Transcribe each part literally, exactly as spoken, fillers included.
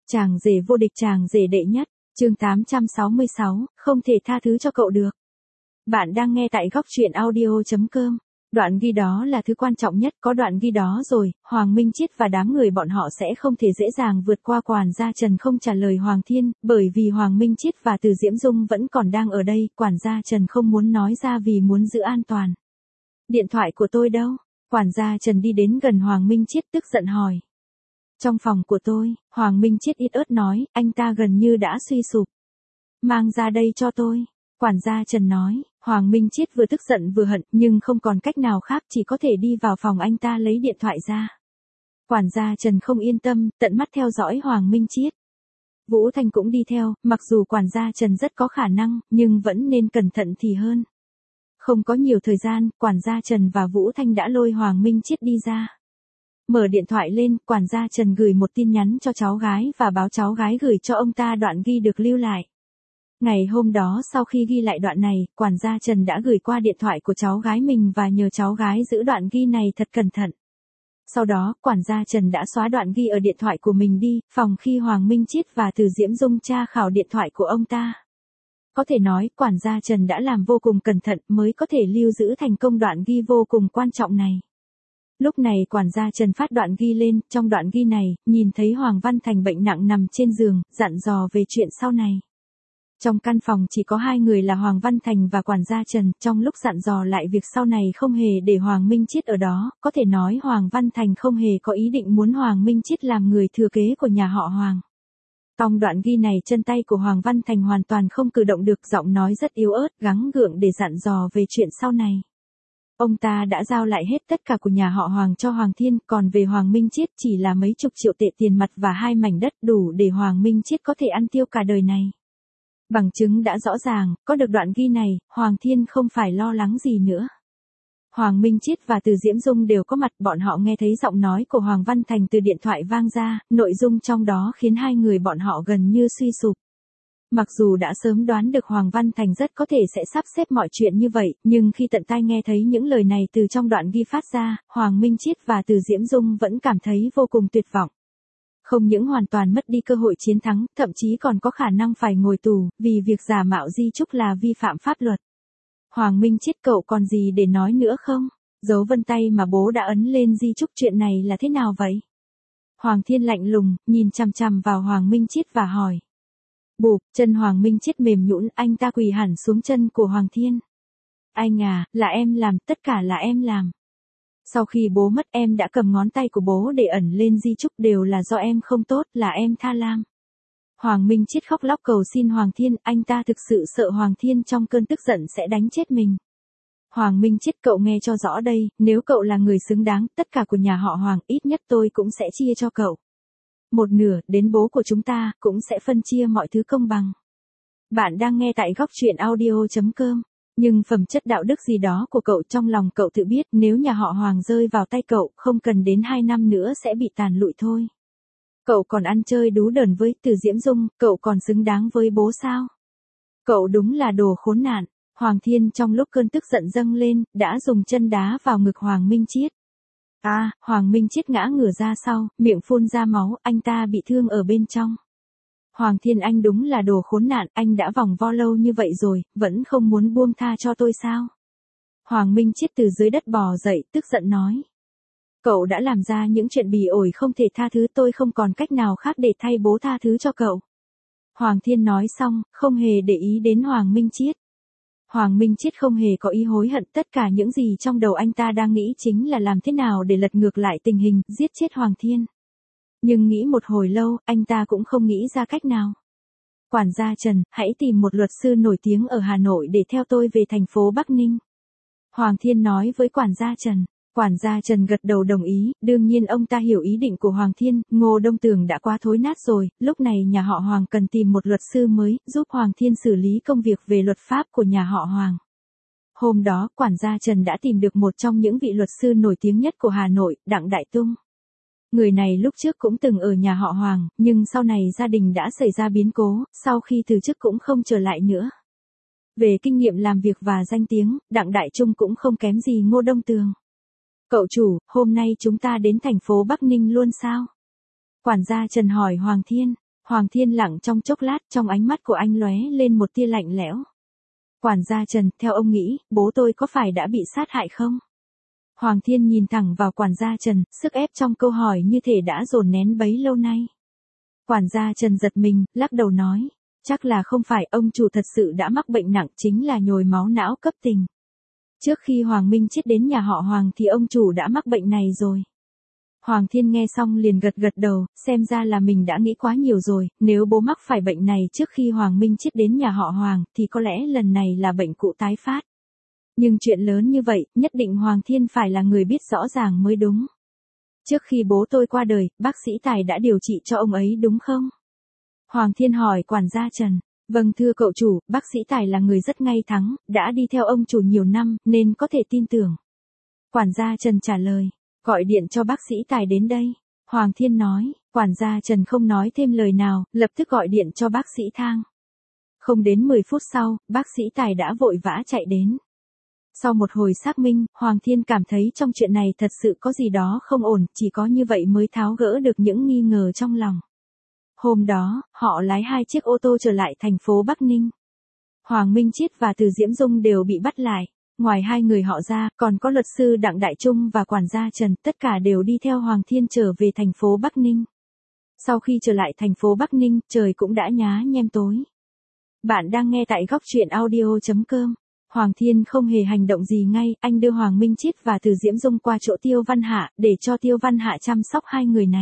Chàng rể vô địch, chàng rể đệ nhất, chương tám trăm sáu mươi sáu, không thể tha thứ cho cậu được. Bạn đang nghe tại góc truyện audio chấm com. Đoạn ghi đó là thứ quan trọng nhất, có đoạn ghi đó rồi, Hoàng Minh Chiết và đám người bọn họ sẽ không thể dễ dàng vượt qua. Quản gia Trần không trả lời Hoàng Thiên, bởi vì Hoàng Minh Chiết và Từ Diễm Dung vẫn còn đang ở đây, quản gia Trần không muốn nói ra vì muốn giữ an toàn. Điện thoại của tôi đâu? Quản gia Trần đi đến gần Hoàng Minh Chiết tức giận hỏi. Trong phòng của tôi, Hoàng Minh Chiết ít ớt nói, anh ta gần như đã suy sụp. Mang ra đây cho tôi. Quản gia Trần nói, Hoàng Minh Chiết vừa tức giận vừa hận, nhưng không còn cách nào khác, chỉ có thể đi vào phòng anh ta lấy điện thoại ra. Quản gia Trần không yên tâm, tận mắt theo dõi Hoàng Minh Chiết. Vũ Thanh cũng đi theo, mặc dù quản gia Trần rất có khả năng, nhưng vẫn nên cẩn thận thì hơn. Không có nhiều thời gian, quản gia Trần và Vũ Thanh đã lôi Hoàng Minh Chiết đi ra. Mở điện thoại lên, quản gia Trần gửi một tin nhắn cho cháu gái và báo cháu gái gửi cho ông ta đoạn ghi được lưu lại. Ngày hôm đó sau khi ghi lại đoạn này, quản gia Trần đã gửi qua điện thoại của cháu gái mình và nhờ cháu gái giữ đoạn ghi này thật cẩn thận. Sau đó, quản gia Trần đã xóa đoạn ghi ở điện thoại của mình đi, phòng khi Hoàng Minh Chiết và Từ Diễm Dung tra khảo điện thoại của ông ta. Có thể nói, quản gia Trần đã làm vô cùng cẩn thận mới có thể lưu giữ thành công đoạn ghi vô cùng quan trọng này. Lúc này quản gia Trần phát đoạn ghi lên, trong đoạn ghi này, nhìn thấy Hoàng Văn Thành bệnh nặng nằm trên giường, dặn dò về chuyện sau này. Trong căn phòng chỉ có hai người là Hoàng Văn Thành và quản gia Trần, trong lúc dặn dò lại việc sau này không hề để Hoàng Minh Chiết ở đó, có thể nói Hoàng Văn Thành không hề có ý định muốn Hoàng Minh Chiết làm người thừa kế của nhà họ Hoàng. Trong đoạn ghi này chân tay của Hoàng Văn Thành hoàn toàn không cử động được, giọng nói rất yếu ớt, gắng gượng để dặn dò về chuyện sau này. Ông ta đã giao lại hết tất cả của nhà họ Hoàng cho Hoàng Thiên, còn về Hoàng Minh Chiết chỉ là mấy chục triệu tệ tiền mặt và hai mảnh đất đủ để Hoàng Minh Chiết có thể ăn tiêu cả đời này. Bằng chứng đã rõ ràng, có được đoạn ghi này, Hoàng Thiên không phải lo lắng gì nữa. Hoàng Minh Chiết và Từ Diễm Dung đều có mặt, bọn họ nghe thấy giọng nói của Hoàng Văn Thành từ điện thoại vang ra, nội dung trong đó khiến hai người bọn họ gần như suy sụp. Mặc dù đã sớm đoán được Hoàng Văn Thành rất có thể sẽ sắp xếp mọi chuyện như vậy, nhưng khi tận tai nghe thấy những lời này từ trong đoạn ghi phát ra, Hoàng Minh Chiết và Từ Diễm Dung vẫn cảm thấy vô cùng tuyệt vọng. Không những hoàn toàn mất đi cơ hội chiến thắng, thậm chí còn có khả năng phải ngồi tù, vì việc giả mạo di chúc là vi phạm pháp luật. Hoàng Minh Chiết, cậu còn gì để nói nữa không? Dấu vân tay mà bố đã ấn lên di chúc, chuyện này là thế nào vậy? Hoàng Thiên lạnh lùng, nhìn chằm chằm vào Hoàng Minh Chiết và hỏi. Bụp, chân Hoàng Minh Chiết mềm nhũn, anh ta quỳ hẳn xuống chân của Hoàng Thiên. Anh à, là em làm, tất cả là em làm. Sau khi bố mất em đã cầm ngón tay của bố để ẩn lên di chúc, đều là do em không tốt, là em tha lam. Hoàng Minh Chiết khóc lóc cầu xin Hoàng Thiên, anh ta thực sự sợ Hoàng Thiên trong cơn tức giận sẽ đánh chết mình. Hoàng Minh Chiết, cậu nghe cho rõ đây, nếu cậu là người xứng đáng, tất cả của nhà họ Hoàng, ít nhất tôi cũng sẽ chia cho cậu. Một nửa, đến bố của chúng ta, cũng sẽ phân chia mọi thứ công bằng. Bạn đang nghe tại góc truyện audio chấm com. Nhưng phẩm chất đạo đức gì đó của cậu, trong lòng cậu tự biết, nếu nhà họ Hoàng rơi vào tay cậu, không cần đến hai năm nữa sẽ bị tàn lụi thôi. Cậu còn ăn chơi đú đờn với Từ Diễm Dung, cậu còn xứng đáng với bố sao? Cậu đúng là đồ khốn nạn. Hoàng Thiên trong lúc cơn tức giận dâng lên, đã dùng chân đá vào ngực Hoàng Minh Chiết. À, Hoàng Minh Chiết ngã ngửa ra sau, miệng phun ra máu, anh ta bị thương ở bên trong. Hoàng Thiên, anh đúng là đồ khốn nạn, anh đã vòng vo lâu như vậy rồi, vẫn không muốn buông tha cho tôi sao? Hoàng Minh Chiết từ dưới đất bò dậy, tức giận nói. Cậu đã làm ra những chuyện bỉ ổi không thể tha thứ, tôi không còn cách nào khác để thay bố tha thứ cho cậu. Hoàng Thiên nói xong, không hề để ý đến Hoàng Minh Chiết. Hoàng Minh Chiết không hề có ý hối hận, tất cả những gì trong đầu anh ta đang nghĩ chính là làm thế nào để lật ngược lại tình hình, giết chết Hoàng Thiên. Nhưng nghĩ một hồi lâu, anh ta cũng không nghĩ ra cách nào. Quản gia Trần, hãy tìm một luật sư nổi tiếng ở Hà Nội để theo tôi về thành phố Bắc Ninh. Hoàng Thiên nói với quản gia Trần. Quản gia Trần gật đầu đồng ý, đương nhiên ông ta hiểu ý định của Hoàng Thiên, Ngô Đông Tường đã quá thối nát rồi, lúc này nhà họ Hoàng cần tìm một luật sư mới, giúp Hoàng Thiên xử lý công việc về luật pháp của nhà họ Hoàng. Hôm đó, quản gia Trần đã tìm được một trong những vị luật sư nổi tiếng nhất của Hà Nội, Đặng Đại Tung. Người này lúc trước cũng từng ở nhà họ Hoàng, nhưng sau này gia đình đã xảy ra biến cố, sau khi từ chức cũng không trở lại nữa. Về kinh nghiệm làm việc và danh tiếng, Đặng Đại Trung cũng không kém gì Ngô Đông Tường. Cậu chủ, hôm nay chúng ta đến thành phố Bắc Ninh luôn sao? Quản gia Trần hỏi Hoàng Thiên. Hoàng Thiên lặng trong chốc lát, trong ánh mắt của anh lóe lên một tia lạnh lẽo. Quản gia Trần, theo ông nghĩ, bố tôi có phải đã bị sát hại không? Hoàng Thiên nhìn thẳng vào quản gia Trần, sức ép trong câu hỏi như thể đã dồn nén bấy lâu nay. Quản gia Trần giật mình, lắc đầu nói, chắc là không phải, ông chủ thật sự đã mắc bệnh nặng, chính là nhồi máu não cấp tính. Trước khi Hoàng Minh Chết đến nhà họ Hoàng thì ông chủ đã mắc bệnh này rồi. Hoàng Thiên nghe xong liền gật gật đầu, xem ra là mình đã nghĩ quá nhiều rồi, nếu bố mắc phải bệnh này trước khi Hoàng Minh Chết đến nhà họ Hoàng thì có lẽ lần này là bệnh cũ tái phát. Nhưng chuyện lớn như vậy, nhất định Hoàng Thiên phải là người biết rõ ràng mới đúng. Trước khi bố tôi qua đời, bác sĩ Tài đã điều trị cho ông ấy đúng không? Hoàng Thiên hỏi quản gia Trần. Vâng thưa cậu chủ, bác sĩ Tài là người rất ngay thẳng, đã đi theo ông chủ nhiều năm, nên có thể tin tưởng. Quản gia Trần trả lời, gọi điện cho bác sĩ Tài đến đây. Hoàng Thiên nói, quản gia Trần không nói thêm lời nào, lập tức gọi điện cho bác sĩ Thang. Không đến mười phút sau, bác sĩ Tài đã vội vã chạy đến. Sau một hồi xác minh, Hoàng Thiên cảm thấy trong chuyện này thật sự có gì đó không ổn, chỉ có như vậy mới tháo gỡ được những nghi ngờ trong lòng. Hôm đó, họ lái hai chiếc ô tô trở lại thành phố Bắc Ninh. Hoàng Minh Chiết và Từ Diễm Dung đều bị bắt lại. Ngoài hai người họ ra, còn có luật sư Đặng Đại Trung và quản gia Trần, tất cả đều đi theo Hoàng Thiên trở về thành phố Bắc Ninh. Sau khi trở lại thành phố Bắc Ninh, trời cũng đã nhá nhem tối. Bạn đang nghe tại góc truyện audio chấm com. Hoàng Thiên không hề hành động gì ngay, anh đưa Hoàng Minh Chiết và Từ Diễm Dung qua chỗ Tiêu Văn Hạ, để cho Tiêu Văn Hạ chăm sóc hai người này.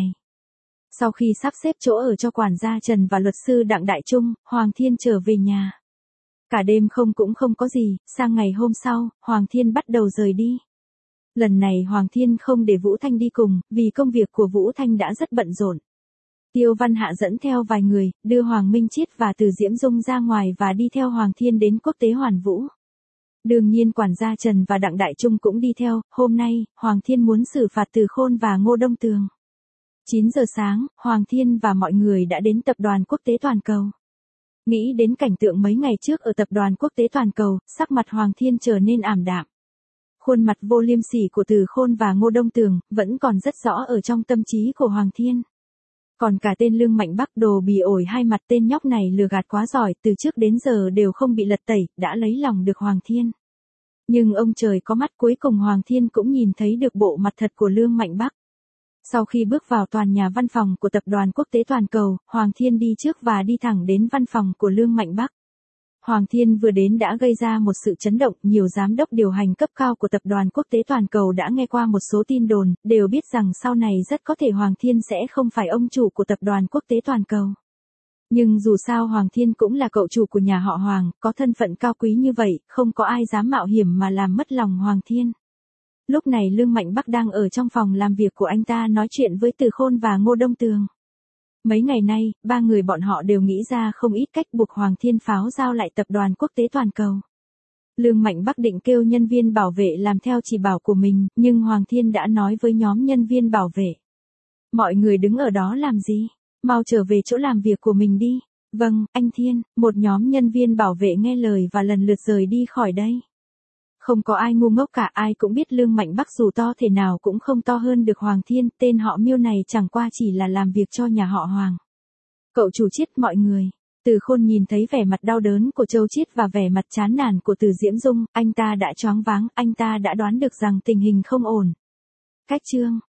Sau khi sắp xếp chỗ ở cho quản gia Trần và luật sư Đặng Đại Trung, Hoàng Thiên trở về nhà. Cả đêm không cũng không có gì, sang ngày hôm sau, Hoàng Thiên bắt đầu rời đi. Lần này Hoàng Thiên không để Vũ Thanh đi cùng, vì công việc của Vũ Thanh đã rất bận rộn. Tiêu Văn Hạ dẫn theo vài người, đưa Hoàng Minh Chiết và Từ Diễm Dung ra ngoài và đi theo Hoàng Thiên đến quốc tế Hoàn Vũ. Đương nhiên quản gia Trần và Đặng Đại Trung cũng đi theo, hôm nay, Hoàng Thiên muốn xử phạt Từ Khôn và Ngô Đông Tường. chín giờ sáng, Hoàng Thiên và mọi người đã đến tập đoàn quốc tế toàn cầu. Nghĩ đến cảnh tượng mấy ngày trước ở tập đoàn quốc tế toàn cầu, sắc mặt Hoàng Thiên trở nên ảm đạm. Khuôn mặt vô liêm sỉ của Từ Khôn và Ngô Đông Tường vẫn còn rất rõ ở trong tâm trí của Hoàng Thiên. Còn cả tên Lương Mạnh Bắc đồ bì ổi hai mặt, tên nhóc này lừa gạt quá giỏi, từ trước đến giờ đều không bị lật tẩy, đã lấy lòng được Hoàng Thiên. Nhưng ông trời có mắt, cuối cùng Hoàng Thiên cũng nhìn thấy được bộ mặt thật của Lương Mạnh Bắc. Sau khi bước vào toàn nhà văn phòng của tập đoàn quốc tế toàn cầu, Hoàng Thiên đi trước và đi thẳng đến văn phòng của Lương Mạnh Bắc. Hoàng Thiên vừa đến đã gây ra một sự chấn động, nhiều giám đốc điều hành cấp cao của tập đoàn quốc tế toàn cầu đã nghe qua một số tin đồn, đều biết rằng sau này rất có thể Hoàng Thiên sẽ không phải ông chủ của tập đoàn quốc tế toàn cầu. Nhưng dù sao Hoàng Thiên cũng là cậu chủ của nhà họ Hoàng, có thân phận cao quý như vậy, không có ai dám mạo hiểm mà làm mất lòng Hoàng Thiên. Lúc này Lương Mạnh Bắc đang ở trong phòng làm việc của anh ta nói chuyện với Từ Khôn và Ngô Đông Tường. Mấy ngày nay, ba người bọn họ đều nghĩ ra không ít cách buộc Hoàng Thiên pháo giao lại tập đoàn quốc tế toàn cầu. Lương Mạnh Bắc định kêu nhân viên bảo vệ làm theo chỉ bảo của mình, nhưng Hoàng Thiên đã nói với nhóm nhân viên bảo vệ. Mọi người đứng ở đó làm gì? Mau trở về chỗ làm việc của mình đi. Vâng, anh Thiên, một nhóm nhân viên bảo vệ nghe lời và lần lượt rời đi khỏi đây. Không có ai ngu ngốc cả, ai cũng biết Lương Mạnh Bắc dù to thể nào cũng không to hơn được Hoàng Thiên, tên họ Miêu này chẳng qua chỉ là làm việc cho nhà họ Hoàng. Cậu chủ Chiết, mọi người. Từ Khôn nhìn thấy vẻ mặt đau đớn của Châu Chiết và vẻ mặt chán nản của Từ Diễm Dung, anh ta đã choáng váng, anh ta đã đoán được rằng tình hình không ổn. Cách chương